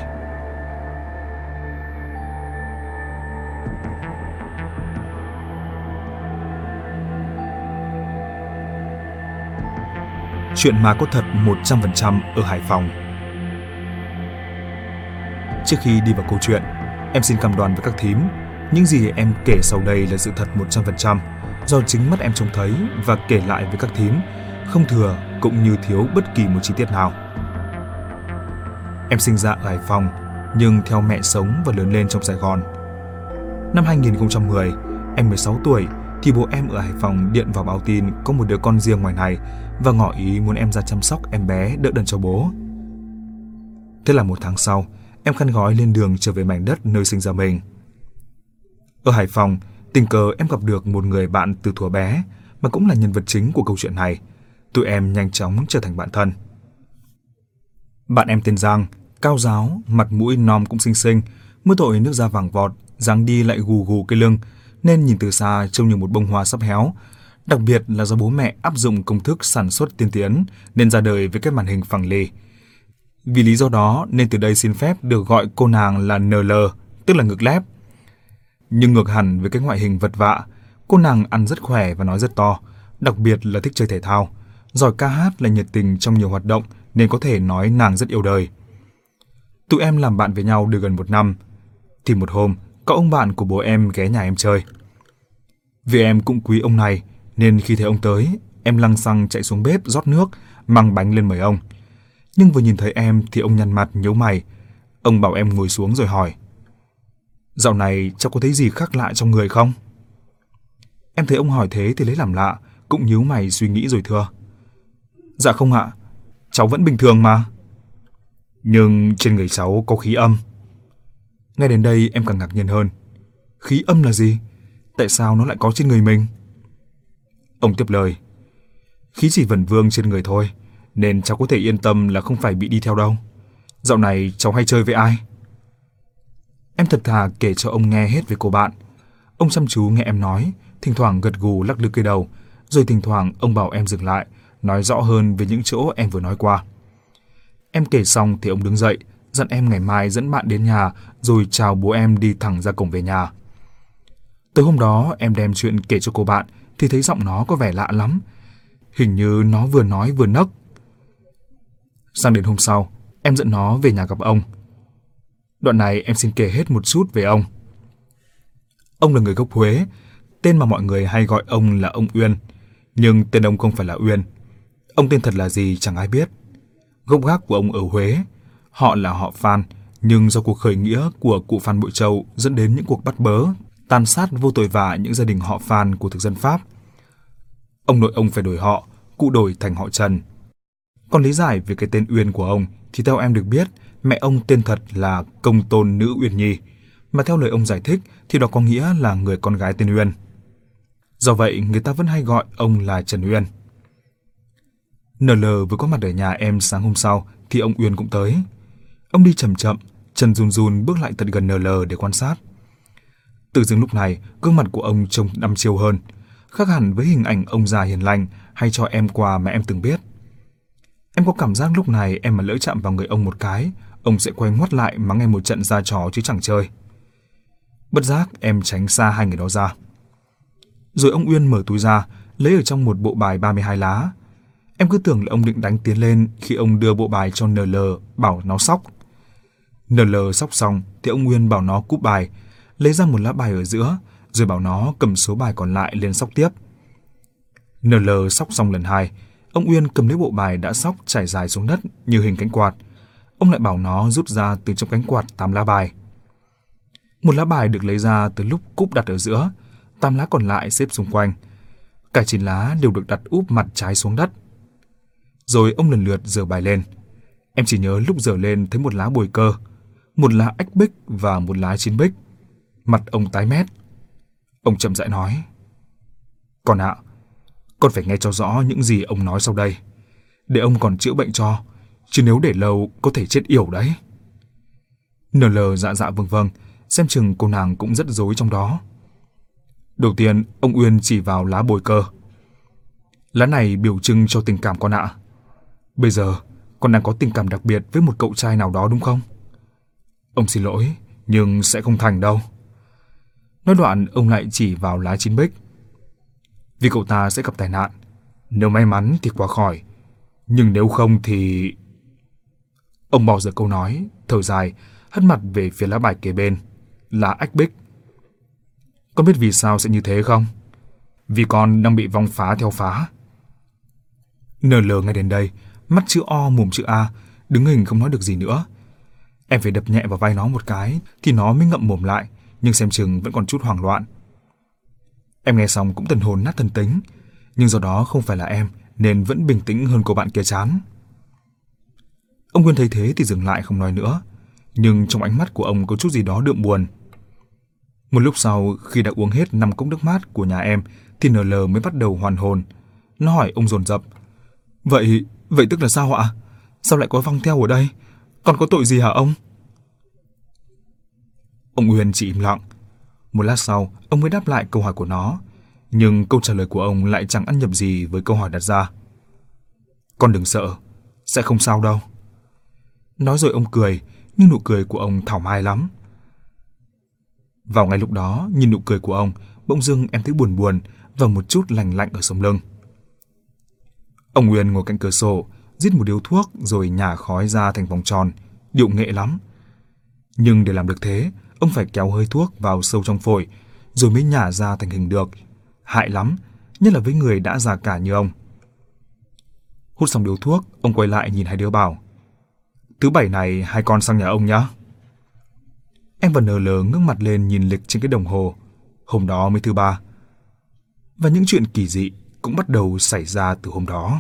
Chuyện ma có thật một trăm phần trăm ở Hải Phòng. Trước khi đi vào câu chuyện, em xin cam đoan với các thím, những gì em kể sau đây là sự thật một trăm phần trăm, do chính mắt em trông thấy và kể lại với các thím, không thừa cũng như thiếu bất kỳ một chi tiết nào. Em sinh ra ở Hải Phòng, nhưng theo mẹ sống và lớn lên trong Sài Gòn. Năm hai nghìn không trăm mười, em mười sáu tuổi thì bố em ở Hải Phòng điện vào báo tin có một đứa con riêng ngoài này và ngỏ ý muốn em ra chăm sóc em bé đỡ đần cho bố. Thế là một tháng sau, em khăn gói lên đường trở về mảnh đất nơi sinh ra mình. Ở Hải Phòng, tình cờ em gặp được một người bạn từ thuở bé mà cũng là nhân vật chính của câu chuyện này. Tụi em nhanh chóng trở thành bạn thân. Bạn em tên Giang, cao ráo, mặt mũi nom cũng xinh xinh, mưa tội nước da vàng vọt, dáng đi lại gù gù cái lưng, nên nhìn từ xa trông như một bông hoa sắp héo. Đặc biệt là do bố mẹ áp dụng công thức sản xuất tiên tiến nên ra đời với cái màn hình phẳng lì. Vì lý do đó nên từ đây xin phép được gọi cô nàng là en lờ, tức là ngực lép. Nhưng ngược hẳn với cái ngoại hình vật vã, cô nàng ăn rất khỏe và nói rất to, đặc biệt là thích chơi thể thao, giỏi ca hát, là nhiệt tình trong nhiều hoạt động nên có thể nói nàng rất yêu đời. Tụi em làm bạn với nhau được gần một năm, thì một hôm có ông bạn của bố em ghé nhà em chơi. Vì em cũng quý ông này nên khi thấy ông tới, em lăng xăng chạy xuống bếp rót nước, mang bánh lên mời ông. Nhưng vừa nhìn thấy em thì ông nhăn mặt nhíu mày. Ông bảo em ngồi xuống rồi hỏi: "Dạo này cháu có thấy gì khác lạ trong người không?" Em thấy ông hỏi thế thì lấy làm lạ, cũng nhíu mày suy nghĩ rồi thưa: "Dạ không ạ, cháu vẫn bình thường mà." "Nhưng trên người cháu có khí âm." Nghe đến đây em càng ngạc nhiên hơn. Khí âm là gì? Tại sao nó lại có trên người mình? Ông tiếp lời: "Khí chỉ vẩn vương trên người thôi, nên cháu có thể yên tâm là không phải bị đi theo đâu. Dạo này cháu hay chơi với ai?" Em thật thà kể cho ông nghe hết về cô bạn. Ông chăm chú nghe em nói, thỉnh thoảng gật gù lắc lư cây đầu, rồi thỉnh thoảng ông bảo em dừng lại, nói rõ hơn về những chỗ em vừa nói qua. Em kể xong thì ông đứng dậy, dặn em ngày mai dẫn bạn đến nhà, rồi chào bố em đi thẳng ra cổng về nhà. Tới hôm đó em đem chuyện kể cho cô bạn thì thấy giọng nó có vẻ lạ lắm, hình như nó vừa nói vừa nấc. Sang đến hôm sau, em dẫn nó về nhà gặp ông. Đoạn này em xin kể hết một chút về ông. Ông là người gốc Huế, tên mà mọi người hay gọi ông là ông Uyên, nhưng tên ông không phải là Uyên. Ông tên thật là gì chẳng ai biết. Gốc gác của ông ở Huế, họ là họ Phan, nhưng do cuộc khởi nghĩa của cụ Phan Bội Châu dẫn đến những cuộc bắt bớ, tàn sát vô tội vạ những gia đình họ Phan của thực dân Pháp. Ông nội ông phải đổi họ, cụ đổi thành họ Trần. Còn lý giải về cái tên Uyên của ông thì theo em được biết, mẹ ông tên thật là Công Tôn Nữ Uyên Nhi, mà theo lời ông giải thích thì đó có nghĩa là người con gái tên Uyên. Do vậy người ta vẫn hay gọi ông là Trần Uyên. en lờ vừa có mặt ở nhà em sáng hôm sau thì ông Uyên cũng tới. Ông đi chậm chậm, chân run run bước lại tận gần en lờ để quan sát. Tự dưng lúc này, gương mặt của ông trông đăm chiêu hơn, khác hẳn với hình ảnh ông già hiền lành hay cho em quà mà em từng biết. Em có cảm giác lúc này em mà lỡ chạm vào người ông một cái, ông sẽ quay ngoắt lại mắng em một trận ra trò chứ chẳng chơi. Bất giác em tránh xa hai người đó ra. Rồi ông Uyên mở túi ra, lấy ở trong một bộ bài ba mươi hai lá. Em cứ tưởng là ông định đánh tiến lên khi ông đưa bộ bài cho en lờ bảo nó sóc. en lờ sóc xong thì ông Uyên bảo nó cúp bài, lấy ra một lá bài ở giữa, rồi bảo nó cầm số bài còn lại lên sóc tiếp. en lờ sóc xong lần hai, ông Uyên cầm lấy bộ bài đã sóc trải dài xuống đất như hình cánh quạt. Ông lại bảo nó rút ra từ trong cánh quạt tám lá bài. Một lá bài được lấy ra từ lúc cúp đặt ở giữa, tám lá còn lại xếp xung quanh. Cả chín lá đều được đặt úp mặt trái xuống đất. Rồi ông lần lượt giở bài lên. Em chỉ nhớ lúc giở lên thấy một lá bồi cơ, một lá ách bích và một lá chín bích. Mặt ông tái mét. Ông chậm rãi nói: "Con ạ, con phải nghe cho rõ những gì ông nói sau đây, để ông còn chữa bệnh cho, chứ nếu để lâu có thể chết yểu đấy." en lờ dạ dạ vâng vâng, xem chừng cô nàng cũng rất rối trong đó. Đầu tiên, ông Uyên chỉ vào lá bồi cơ. "Lá này biểu trưng cho tình cảm con ạ. Bây giờ, con đang có tình cảm đặc biệt với một cậu trai nào đó đúng không?" "Ông xin lỗi, nhưng sẽ không thành đâu." Nói đoạn, ông lại chỉ vào lá chín bích. "Vì cậu ta sẽ gặp tai nạn. Nếu may mắn thì qua khỏi. Nhưng nếu không thì... Ông bỏ dở câu nói, thở dài, hất mặt về phía lá bài kế bên, là ách bích. Con biết vì sao sẽ như thế không? Vì con đang bị vong phá theo phá. Nờ lờ ngay đến đây, mắt chữ O mồm chữ A, đứng hình không nói được gì nữa. Em phải đập nhẹ vào vai nó một cái thì nó mới ngậm mồm lại, nhưng xem chừng vẫn còn chút hoảng loạn. Em nghe xong cũng thần hồn nát thần tính, nhưng do đó không phải là em nên vẫn bình tĩnh hơn cô bạn kia chán. Ông Nguyên thấy thế thì dừng lại không nói nữa, nhưng trong ánh mắt của ông có chút gì đó đượm buồn. Một lúc sau, khi đã uống hết năm cốc nước mát của nhà em thì en lờ mới bắt đầu hoàn hồn. Nó hỏi ông dồn dập: Vậy, vậy tức là sao ạ? Sao lại có vong theo ở đây? Con có tội gì hả ông? Ông Nguyên chỉ im lặng. Một lát sau, ông mới đáp lại câu hỏi của nó, nhưng câu trả lời của ông lại chẳng ăn nhập gì với câu hỏi đặt ra. Con đừng sợ, sẽ không sao đâu. Nói rồi ông cười, nhưng nụ cười của ông thảo mai lắm. Vào ngay lúc đó, nhìn nụ cười của ông, bỗng dưng em thấy buồn buồn và một chút lành lạnh ở sống lưng. Ông Nguyên ngồi cạnh cửa sổ, rít một điếu thuốc rồi nhả khói ra thành vòng tròn, điệu nghệ lắm. Nhưng để làm được thế, ông phải kéo hơi thuốc vào sâu trong phổi, rồi mới nhả ra thành hình được. Hại lắm, nhất là với người đã già cả như ông. Hút xong điếu thuốc, ông quay lại nhìn hai đứa bảo: Thứ bảy này hai con sang nhà ông nhá. Em và en lờ ngước mặt lên nhìn lịch trên cái đồng hồ. Hôm đó mới thứ ba. Và những chuyện kỳ dị cũng bắt đầu xảy ra từ hôm đó.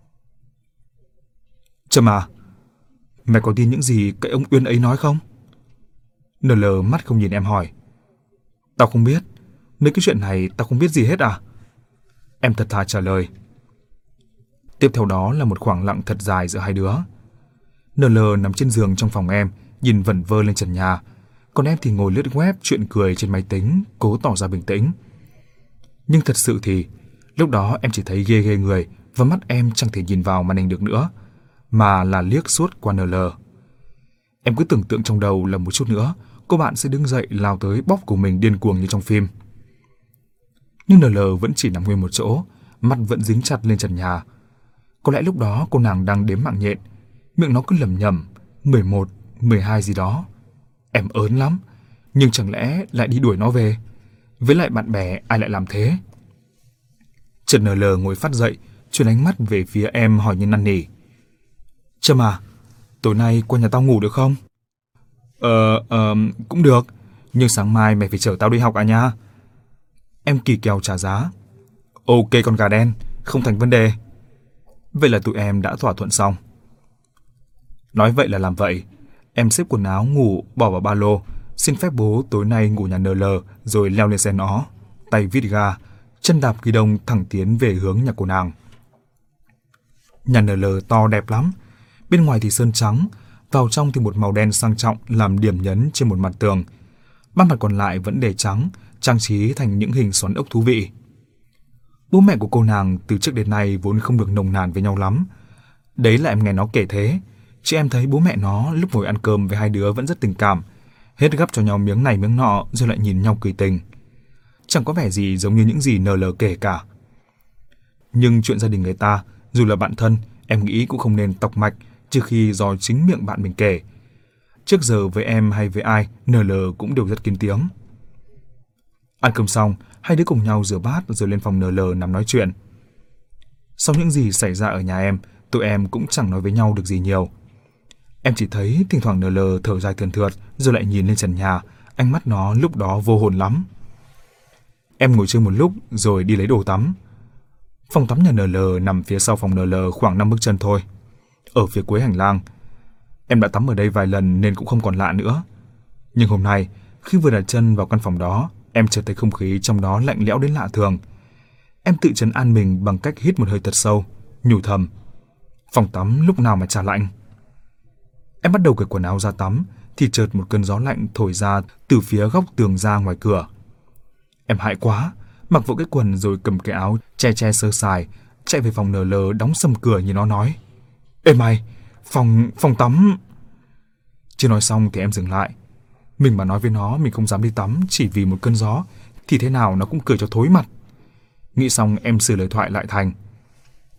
Trâm à, mẹ có tin những gì cái ông Uyên ấy nói không? en lờ mắt không nhìn em hỏi. Tao không biết. Mấy cái chuyện này tao không biết gì hết à? Em thật thà trả lời. Tiếp theo đó là một khoảng lặng thật dài giữa hai đứa. en lờ nằm trên giường trong phòng em, nhìn vẩn vơ lên trần nhà, còn em thì ngồi lướt web chuyện cười trên máy tính, cố tỏ ra bình tĩnh. Nhưng thật sự thì lúc đó em chỉ thấy ghê ghê người, và mắt em chẳng thể nhìn vào màn hình được nữa, mà là liếc suốt qua en lờ. Em cứ tưởng tượng trong đầu là một chút nữa cô bạn sẽ đứng dậy lao tới bóp của mình điên cuồng như trong phim. Nhưng en lờ vẫn chỉ nằm nguyên một chỗ, mặt vẫn dính chặt lên trần nhà. Có lẽ lúc đó cô nàng đang đếm mạng nhện, miệng nó cứ lẩm nhẩm mười một, mười hai gì đó. Em ớn lắm, nhưng chẳng lẽ lại đi đuổi nó về? Với lại bạn bè ai lại làm thế? Chợt en lờ ngồi phát dậy, chuyển ánh mắt về phía em hỏi như năn nỉ. Trâm à, tối nay qua nhà tao ngủ được không? Ờ, ờ, cũng được, nhưng sáng mai mày phải chở tao đi học à nha. Em kỳ kèo trả giá. Ok con gà đen, không thành vấn đề. Vậy là tụi em đã thỏa thuận xong. Nói vậy là làm vậy. Em xếp quần áo ngủ bỏ vào ba lô, xin phép bố tối nay ngủ nhà en lờ, rồi leo lên xe nó, tay vít ga, chân đạp ghi đông thẳng tiến về hướng nhà cô nàng. Nhà en lờ to đẹp lắm, bên ngoài thì sơn trắng, vào trong thì một màu đen sang trọng làm điểm nhấn trên một mặt tường. Ba mặt còn lại vẫn để trắng, trang trí thành những hình xoắn ốc thú vị. Bố mẹ của cô nàng từ trước đến nay vốn không được nồng nàn với nhau lắm. Đấy là em nghe nó kể thế, chứ em thấy bố mẹ nó lúc ngồi ăn cơm với hai đứa vẫn rất tình cảm, hết gắp cho nhau miếng này miếng nọ rồi lại nhìn nhau cười tình. Chẳng có vẻ gì giống như những gì en lờ kể cả. Nhưng chuyện gia đình người ta, dù là bạn thân, em nghĩ cũng không nên tọc mạch trừ khi do chính miệng bạn mình kể. Trước giờ với em hay với ai, en lờ cũng đều rất kín tiếng. Ăn cơm xong, hai đứa cùng nhau rửa bát rồi lên phòng en lờ nằm nói chuyện. Sau những gì xảy ra ở nhà em, tụi em cũng chẳng nói với nhau được gì nhiều. Em chỉ thấy thỉnh thoảng en lờ thở dài thườn thượt rồi lại nhìn lên trần nhà, ánh mắt nó lúc đó vô hồn lắm. Em ngồi chơi một lúc rồi đi lấy đồ tắm. Phòng tắm nhà en lờ nằm phía sau phòng en lờ khoảng năm bước chân thôi, ở phía cuối hành lang. Em đã tắm ở đây vài lần nên cũng không còn lạ nữa. Nhưng hôm nay, khi vừa đặt chân vào căn phòng đó, em chợt thấy không khí trong đó lạnh lẽo đến lạ thường. Em tự trấn an mình bằng cách hít một hơi thật sâu, nhủ thầm: phòng tắm lúc nào mà chả lạnh. Em bắt đầu cởi quần áo ra tắm thì chợt một cơn gió lạnh thổi ra từ phía góc tường ra ngoài cửa. Em hãi quá, mặc vội cái quần rồi cầm cái áo che che sơ sài, chạy về phòng en lờ đóng sầm cửa như nó nói: Ê mày, phòng, phòng tắm. Chưa nói xong thì em dừng lại. Mình mà nói với nó mình không dám đi tắm chỉ vì một cơn gió thì thế nào nó cũng cười cho thối mặt. Nghĩ xong em sửa lời thoại lại thành: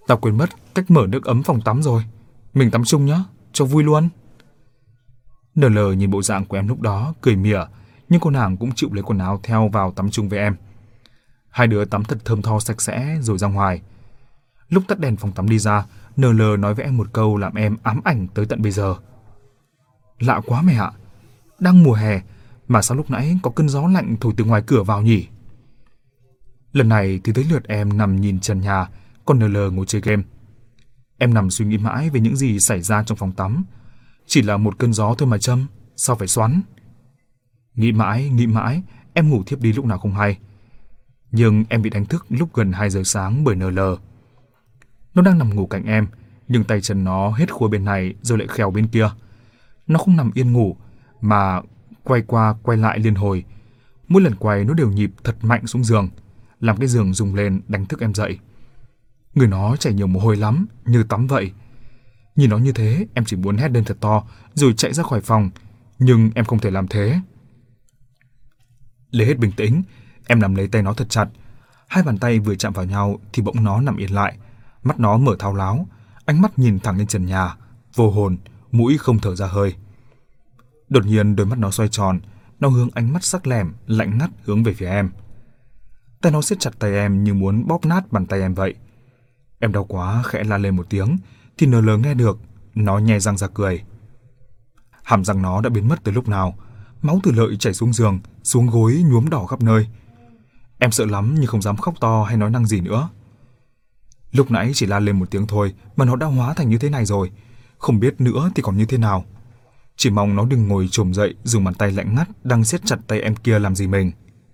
Tao quên mất cách mở nước ấm phòng tắm rồi. Mình tắm chung nhá, cho vui luôn. Nờ lờ nhìn bộ dạng của em lúc đó, cười mỉa, nhưng cô nàng cũng chịu lấy quần áo theo vào tắm chung với em. Hai đứa tắm thật thơm tho sạch sẽ rồi ra ngoài. Lúc tắt đèn phòng tắm đi ra, nờ lờ nói với em một câu làm em ám ảnh tới tận bây giờ. Lạ quá mẹ ạ, đang mùa hè mà sao lúc nãy có cơn gió lạnh thổi từ ngoài cửa vào nhỉ? Lần này thì tới lượt em nằm nhìn trần nhà, còn nờ lờ ngồi chơi game. Em nằm suy nghĩ mãi về những gì xảy ra trong phòng tắm. Chỉ là một cơn gió thôi mà Trâm, sao phải xoắn? Nghĩ mãi, nghĩ mãi, em ngủ thiếp đi lúc nào không hay. Nhưng em bị đánh thức lúc gần hai giờ sáng bởi nờ lờ. Nó đang nằm ngủ cạnh em, nhưng tay chân nó hết khua bên này rồi lại khèo bên kia. Nó không nằm yên ngủ, mà quay qua quay lại liên hồi. Mỗi lần quay nó đều nhịp thật mạnh xuống giường, làm cái giường rung lên đánh thức em dậy. Người nó chảy nhiều mồ hôi lắm, như tắm vậy. Nhìn nó như thế, em chỉ muốn hét lên thật to, rồi chạy ra khỏi phòng, nhưng em không thể làm thế. Lấy hết bình tĩnh, em nắm lấy tay nó thật chặt. Hai bàn tay vừa chạm vào nhau thì bỗng nó nằm yên lại, mắt nó mở thao láo, ánh mắt nhìn thẳng lên trần nhà, vô hồn, mũi không thở ra hơi. Đột nhiên đôi mắt nó xoay tròn, nó hướng ánh mắt sắc lẻm, lạnh ngắt hướng về phía em. Tay nó siết chặt tay em như muốn bóp nát bàn tay em vậy. Em đau quá khẽ la lên một tiếng, thì nờ lờ nghe được, nó nhe răng ra cười. Hàm răng nó đã biến mất từ lúc nào, máu từ lợi chảy xuống giường, xuống gối nhuốm đỏ khắp nơi. Em sợ lắm nhưng không dám khóc to hay nói năng gì nữa. Lúc nãy chỉ la lên một tiếng thôi mà nó đã hóa thành như thế này rồi, không biết nữa thì còn như thế nào. Chỉ mong nó đừng ngồi chồm dậy dùng bàn tay lạnh ngắt đang siết chặt tay em kia làm gì mình.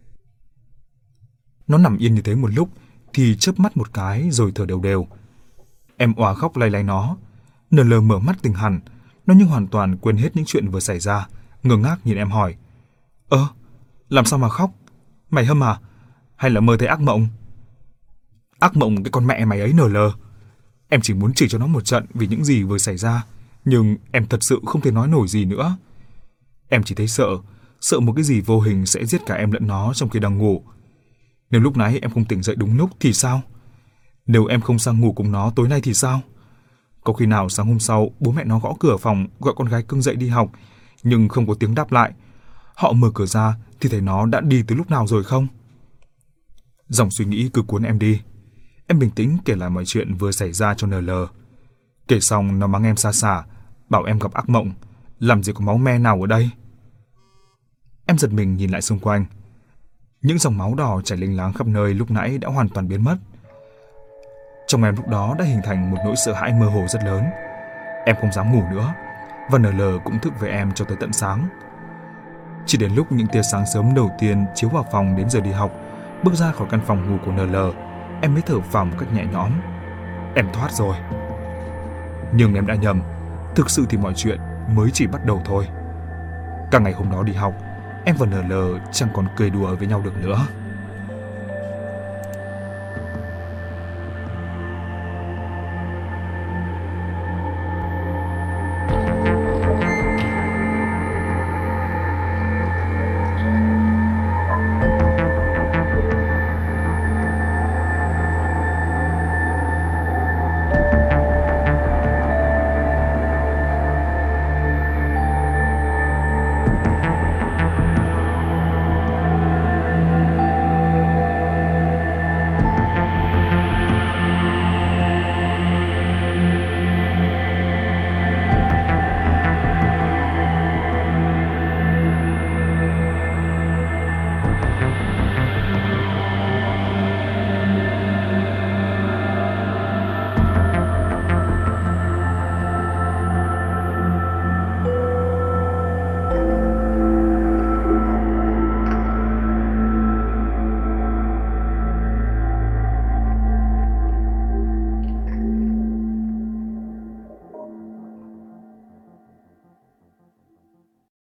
Nó nằm yên như thế một lúc thì chớp mắt một cái rồi thở đều đều. Em òa khóc lay lay nó. Nờ lờ mở mắt tỉnh hẳn, nó như hoàn toàn quên hết những chuyện vừa xảy ra, ngơ ngác nhìn em hỏi: Ơ, làm sao mà khóc? Mày hâm à? Hay là mơ thấy ác mộng? Ác mộng cái con mẹ mày ấy nờ lờ. Em chỉ muốn chửi cho nó một trận vì những gì vừa xảy ra, nhưng em thật sự không thể nói nổi gì nữa. Em chỉ thấy sợ, sợ một cái gì vô hình sẽ giết cả em lẫn nó trong khi đang ngủ. Nếu lúc nãy em không tỉnh dậy đúng lúc thì sao? Nếu em không sang ngủ cùng nó tối nay thì sao? Có khi nào sáng hôm sau bố mẹ nó gõ cửa phòng gọi con gái cưng dậy đi học, nhưng không có tiếng đáp lại. Họ mở cửa ra thì thấy nó đã đi từ lúc nào rồi không? Dòng suy nghĩ cứ cuốn em đi. Em bình tĩnh kể lại mọi chuyện vừa xảy ra cho nờ lờ. Kể xong nó mắng em xa xả, bảo em gặp ác mộng, làm gì có máu me nào ở đây. Em giật mình nhìn lại xung quanh. Những dòng máu đỏ chảy lênh láng khắp nơi lúc nãy đã hoàn toàn biến mất. Trong em lúc đó đã hình thành một nỗi sợ hãi mơ hồ rất lớn. Em không dám ngủ nữa, và nờ lờ cũng thức với em cho tới tận sáng. Chỉ đến lúc những tia sáng sớm đầu tiên chiếu vào phòng đến giờ đi học, bước ra khỏi căn phòng ngủ của nờ lờ, em mới thở phào một cách nhẹ nhõm. Em thoát rồi. Nhưng em đã nhầm, thực sự thì mọi chuyện mới chỉ bắt đầu thôi. Cả ngày hôm đó đi học, em và nờ lờ chẳng còn cười đùa với nhau được nữa.